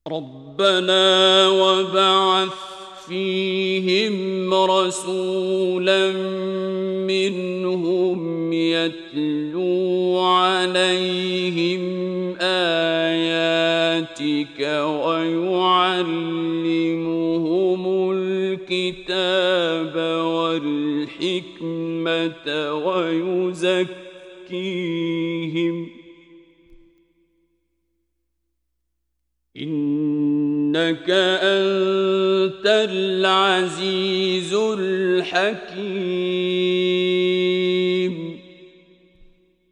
ربنا وابعث فيهم رسولا منهم يتلو عليهم آياتك ويعلمهم الكتاب والحكمة ويزكيهم إنك أنت العزيز الحكيم.